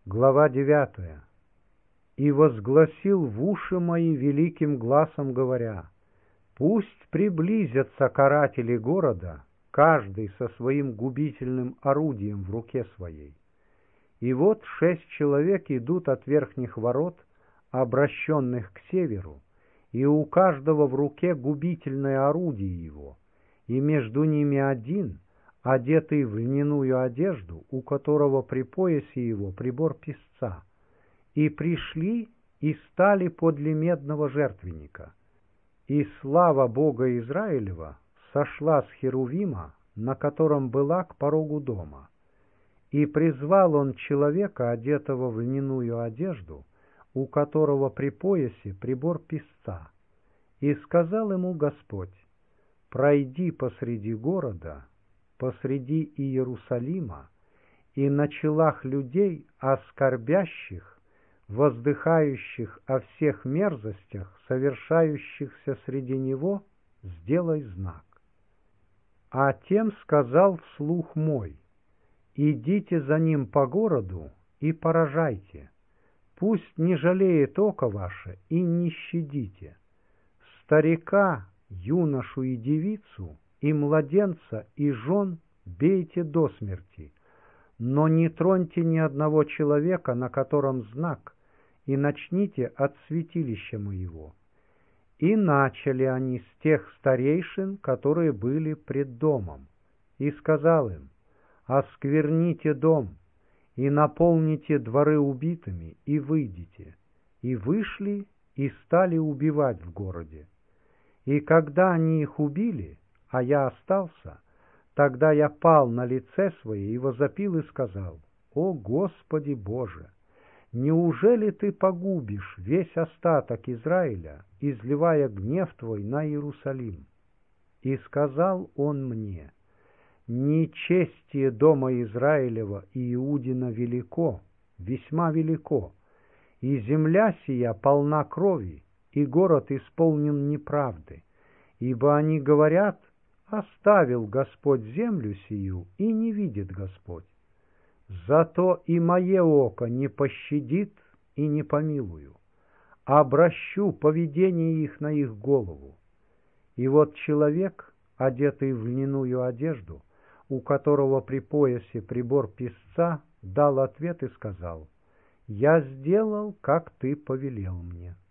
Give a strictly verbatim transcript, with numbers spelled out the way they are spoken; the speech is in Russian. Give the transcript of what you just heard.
Глава девятая. «И возгласил в уши мои великим гласом, говоря: пусть приблизятся каратели города, каждый со своим губительным орудием в руке своей. И вот шесть человек идут от верхних ворот, обращенных к северу, и у каждого в руке губительное орудие его, и между ними один, одетый в льняную одежду, у которого при поясе его прибор песца. И пришли и стали подле медного жертвенника. И слава Бога Израилева сошла с Херувима, на котором была, к порогу дома. И призвал он человека, одетого в льняную одежду, у которого при поясе прибор песца. И сказал ему Господь: пройди посреди города, посреди Иерусалима, и на челах людей, оскорбящих, воздыхающих о всех мерзостях, совершающихся среди него, сделай знак. А тем сказал вслух мой: идите за ним по городу и поражайте, пусть не жалеет око ваше и не щадите. Старика, юношу и девицу, и младенца, и жен бейте до смерти, но не троньте ни одного человека, на котором знак, и начните от святилища моего. И начали они с тех старейшин, которые были пред домом. И сказал им: оскверните дом, и наполните дворы убитыми, и выйдите. И вышли, и стали убивать в городе. И когда они их убили, а я остался, тогда я пал на лице свое и возопил и сказал: о Господи Боже! Неужели ты погубишь весь остаток Израиля, изливая гнев твой на Иерусалим? И сказал он мне: нечестие дома Израилева и Иудина велико, весьма велико, и земля сия полна крови, и город исполнен неправды, ибо они говорят: оставил Господь землю сию, и не видит Господь. Зато и мое око не пощадит и не помилую, обращу поведение их на их голову. И вот человек, одетый в льняную одежду, у которого при поясе прибор песца, дал ответ и сказал: я сделал, как ты повелел мне.